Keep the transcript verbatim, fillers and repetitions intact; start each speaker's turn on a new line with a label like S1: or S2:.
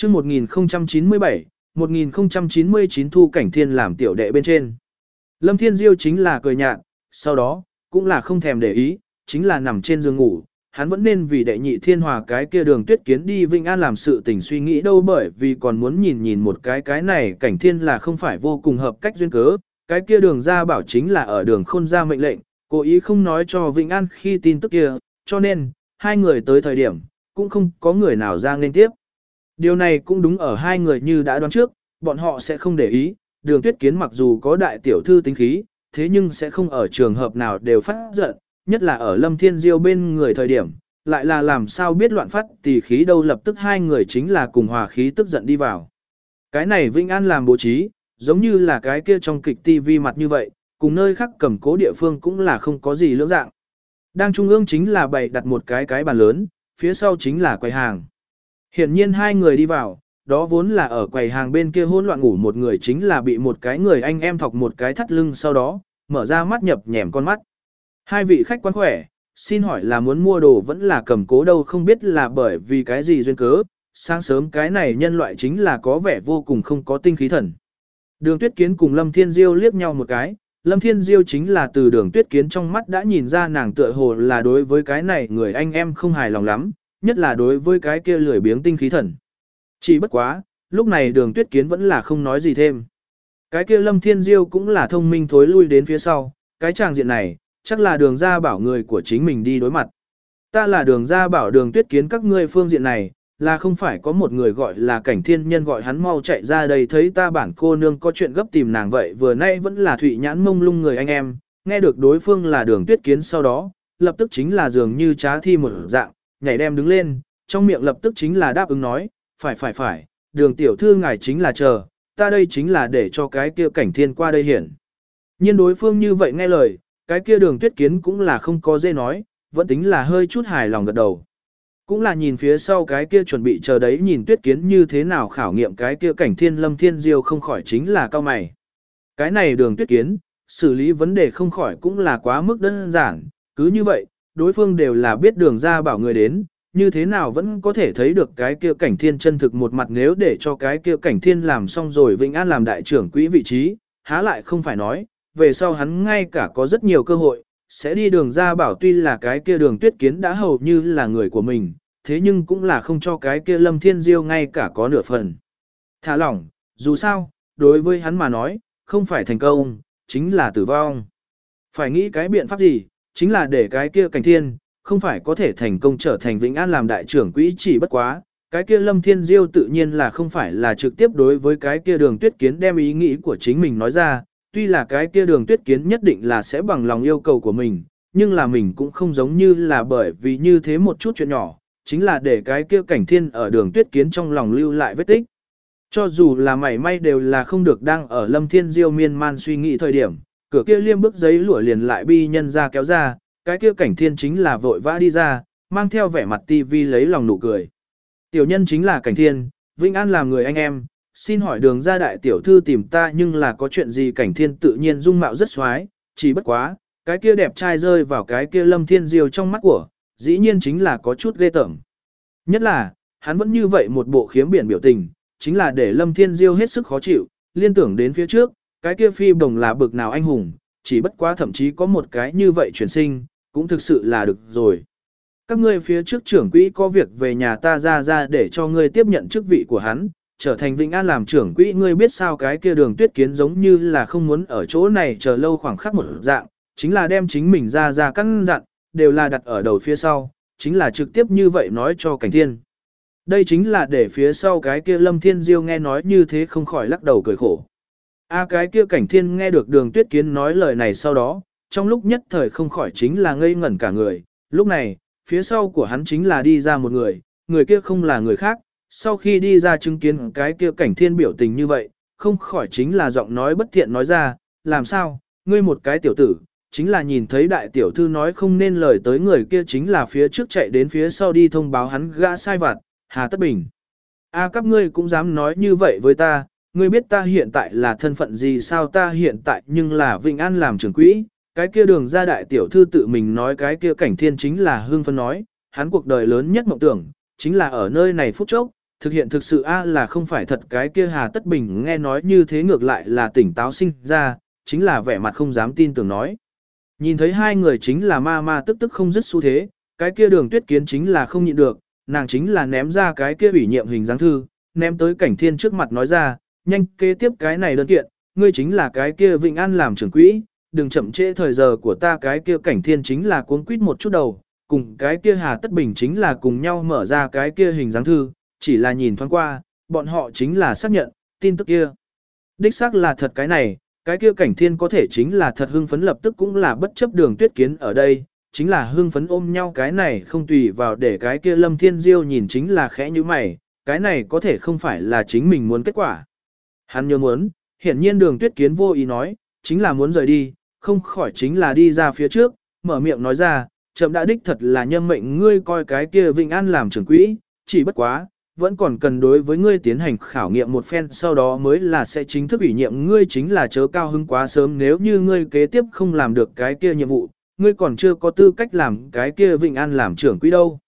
S1: chương một nghìn không trăm chín mươi bảy, một nghìn không trăm chín mươi chín thu cảnh thiên làm tiểu đệ bên trên. Lâm Thiên Diêu chính là cười nhạt, sau đó, cũng là không thèm để ý, chính là nằm trên giường ngủ, hắn vẫn nên vì đệ nhị thiên hòa cái kia Đường Tuyết Kiến đi Vĩnh An làm sự tình suy nghĩ đâu, bởi vì còn muốn nhìn nhìn một cái cái này cảnh thiên là không phải vô cùng hợp cách duyên cớ, cái kia Đường gia bảo chính là ở Đường Khôn ra mệnh lệnh, cố ý không nói cho Vĩnh An khi tin tức kia, cho nên, hai người tới thời điểm, cũng không có người nào ra nên tiếp. Điều này cũng đúng ở hai người như đã đoán trước, bọn họ sẽ không để ý, Đường Tuyết Kiến mặc dù có đại tiểu thư tính khí, thế nhưng sẽ không ở trường hợp nào đều phát giận, nhất là ở Lâm Thiên Diêu bên người thời điểm, lại là làm sao biết loạn phát tỉ khí đâu, lập tức hai người chính là cùng hòa khí tức giận đi vào. Cái này Vĩnh An làm bố trí, giống như là cái kia trong kịch tivi mặt như vậy, cùng nơi khác cầm cố địa phương cũng là không có gì lưỡng dạng. Đang trung ương chính là bày đặt một cái cái bàn lớn, phía sau chính là quầy hàng. Hiển nhiên hai người đi vào, đó vốn là ở quầy hàng bên kia hỗn loạn ngủ một người chính là bị một cái người anh em thọc một cái thắt lưng, sau đó, mở ra mắt nhập nhèm con mắt. Hai vị khách quan khỏe, xin hỏi là muốn mua đồ vẫn là cầm cố đâu, không biết là bởi vì cái gì duyên cớ, sáng sớm cái này nhân loại chính là có vẻ vô cùng không có tinh khí thần. Đường Tuyết Kiến cùng Lâm Thiên Diêu liếc nhau một cái, Lâm Thiên Diêu chính là từ Đường Tuyết Kiến trong mắt đã nhìn ra nàng tựa hồ là đối với cái này người anh em không hài lòng lắm, nhất là đối với cái kia lười biếng tinh khí thần. Chỉ bất quá, lúc này Đường Tuyết Kiến vẫn là không nói gì thêm. Cái kia Lâm Thiên Diêu cũng là thông minh thối lui đến phía sau, cái tràng diện này, chắc là Đường gia bảo người của chính mình đi đối mặt. Ta là Đường gia bảo Đường Tuyết Kiến, các ngươi phương diện này, là không phải có một người gọi là Cảnh Thiên Nhân gọi hắn mau chạy ra đây, thấy ta bản cô nương có chuyện gấp tìm nàng vậy, vừa nay vẫn là thụy nhãn mông lung người anh em, nghe được đối phương là Đường Tuyết Kiến sau đó, lập tức chính là dường như trá thi một dạng, nhảy đem đứng lên, trong miệng lập tức chính là đáp ứng nói, phải phải phải, Đường tiểu thư ngài chính là chờ, ta đây chính là để cho cái kia Cảnh Thiên qua đây hiển. Nhiên đối phương như vậy nghe lời, cái kia Đường Tuyết Kiến cũng là không có dễ nói, vẫn tính là hơi chút hài lòng gật đầu. Cũng là nhìn phía sau cái kia chuẩn bị chờ đấy nhìn Tuyết Kiến như thế nào khảo nghiệm cái kia Cảnh Thiên, Lâm Thiên Diêu không khỏi chính là cao mày. Cái này Đường Tuyết Kiến, xử lý vấn đề không khỏi cũng là quá mức đơn giản, cứ như vậy, đối phương đều là biết Đường gia bảo người đến, như thế nào vẫn có thể thấy được cái kia Cảnh Thiên chân thực một mặt, nếu để cho cái kia Cảnh Thiên làm xong rồi Vĩnh An làm đại trưởng quỹ vị trí, há lại không phải nói, về sau hắn ngay cả có rất nhiều cơ hội, sẽ đi Đường gia bảo, tuy là cái kia Đường Tuyết Kiến đã hầu như là người của mình, thế nhưng cũng là không cho cái kia Lâm Thiên Diêu ngay cả có nửa phần. Thả lỏng, dù sao, đối với hắn mà nói, không phải thành công, chính là tử vong. Phải nghĩ cái biện pháp gì, chính là để cái kia Cảnh Thiên, không phải có thể thành công trở thành Vĩnh An làm đại trưởng quỹ, chỉ bất quá. Cái kia Lâm Thiên Diêu tự nhiên là không phải là trực tiếp đối với cái kia Đường Tuyết Kiến đem ý nghĩ của chính mình nói ra, tuy là cái kia Đường Tuyết Kiến nhất định là sẽ bằng lòng yêu cầu của mình, nhưng là mình cũng không giống như là bởi vì như thế một chút chuyện nhỏ, chính là để cái kia Cảnh Thiên ở Đường Tuyết Kiến trong lòng lưu lại vết tích. Cho dù là mảy may đều là không được, đang ở Lâm Thiên Diêu miên man suy nghĩ thời điểm, cửa kia liêm bức giấy lụa liền lại bi nhân ra kéo ra, cái kia Cảnh Thiên chính là vội vã đi ra, mang theo vẻ mặt tivi lấy lòng nụ cười. Tiểu nhân chính là Cảnh Thiên, Vĩnh An làm người anh em, xin hỏi Đường gia đại tiểu thư tìm ta nhưng là có chuyện gì? Cảnh Thiên tự nhiên dung mạo rất xoái, chỉ bất quá, cái kia đẹp trai rơi vào cái kia Lâm Thiên Diêu trong mắt của, dĩ nhiên chính là có chút ghê tởm. Nhất là, hắn vẫn như vậy một bộ khiếm biển biểu tình, chính là để Lâm Thiên Diêu hết sức khó chịu, liên tưởng đến phía trước, cái kia phi đồng là bực nào anh hùng, chỉ bất quá thậm chí có một cái như vậy chuyển sinh, cũng thực sự là được rồi. Các ngươi phía trước trưởng quỹ có việc về nhà ta ra ra để cho ngươi tiếp nhận chức vị của hắn, trở thành Vĩnh An làm trưởng quỹ, ngươi biết sao? Cái kia Đường Tuyết Kiến giống như là không muốn ở chỗ này chờ lâu khoảng khắc một dạng, chính là đem chính mình ra ra căn dặn, đều là đặt ở đầu phía sau, chính là trực tiếp như vậy nói cho Cảnh Thiên. Đây chính là để phía sau cái kia Lâm Thiên Diêu nghe nói như thế không khỏi lắc đầu cười khổ. A cái kia Cảnh Thiên nghe được Đường Tuyết Kiến nói lời này sau đó, trong lúc nhất thời không khỏi chính là ngây ngẩn cả người, lúc này, phía sau của hắn chính là đi ra một người, người kia không là người khác, sau khi đi ra chứng kiến cái kia Cảnh Thiên biểu tình như vậy, không khỏi chính là giọng nói bất thiện nói ra, làm sao, ngươi một cái tiểu tử, chính là nhìn thấy đại tiểu thư nói không nên lời tới, người kia chính là phía trước chạy đến phía sau đi thông báo hắn gã sai vặt, Hà Tất Bình. A các ngươi cũng dám nói như vậy với ta, ngươi biết ta hiện tại là thân phận gì sao? Ta hiện tại nhưng là Vĩnh An làm trưởng quỹ, cái kia Đường gia đại tiểu thư tự mình nói. Cái kia Cảnh Thiên chính là hưng phấn nói, hắn cuộc đời lớn nhất mộng tưởng, chính là ở nơi này phút chốc, thực hiện thực sự a là không phải thật cái kia Hà Tất Bình nghe nói như thế ngược lại là tỉnh táo sinh ra, chính là vẻ mặt không dám tin tưởng nói. Nhìn thấy hai người chính là ma ma tức tức không dứt xu thế, cái kia Đường Tuyết Kiến chính là không nhịn được, nàng chính là ném ra cái kia ủy nhiệm hình dáng thư, ném tới Cảnh Thiên trước mặt nói ra, nhanh kế tiếp cái này đơn kiện, ngươi chính là cái kia Vịnh An làm trưởng quỹ, đừng chậm trễ thời giờ của ta. Cái kia Cảnh Thiên chính là cuống quýt một chút đầu, cùng cái kia Hà Tất Bình chính là cùng nhau mở ra cái kia hình dáng thư, chỉ là nhìn thoáng qua, bọn họ chính là xác nhận, tin tức kia. Đích xác là thật cái này, cái kia Cảnh Thiên có thể chính là thật hưng phấn lập tức cũng là bất chấp Đường Tuyết Kiến ở đây, chính là hưng phấn ôm nhau cái này không tùy vào để cái kia Lâm Thiên Diêu nhìn chính là khẽ như mày, cái này có thể không phải là chính mình muốn kết quả. Hắn nhớ muốn, hiển nhiên Đường Tuyết Kiến vô ý nói, chính là muốn rời đi, không khỏi chính là đi ra phía trước, mở miệng nói ra, chậm đã đích thật là nhâm mệnh ngươi coi cái kia Vịnh An làm trưởng quỹ, chỉ bất quá, vẫn còn cần đối với ngươi tiến hành khảo nghiệm một phen sau đó mới là sẽ chính thức ủy nhiệm ngươi, chính là chớ cao hứng quá sớm, nếu như ngươi kế tiếp không làm được cái kia nhiệm vụ, ngươi còn chưa có tư cách làm cái kia Vịnh An làm trưởng quỹ đâu.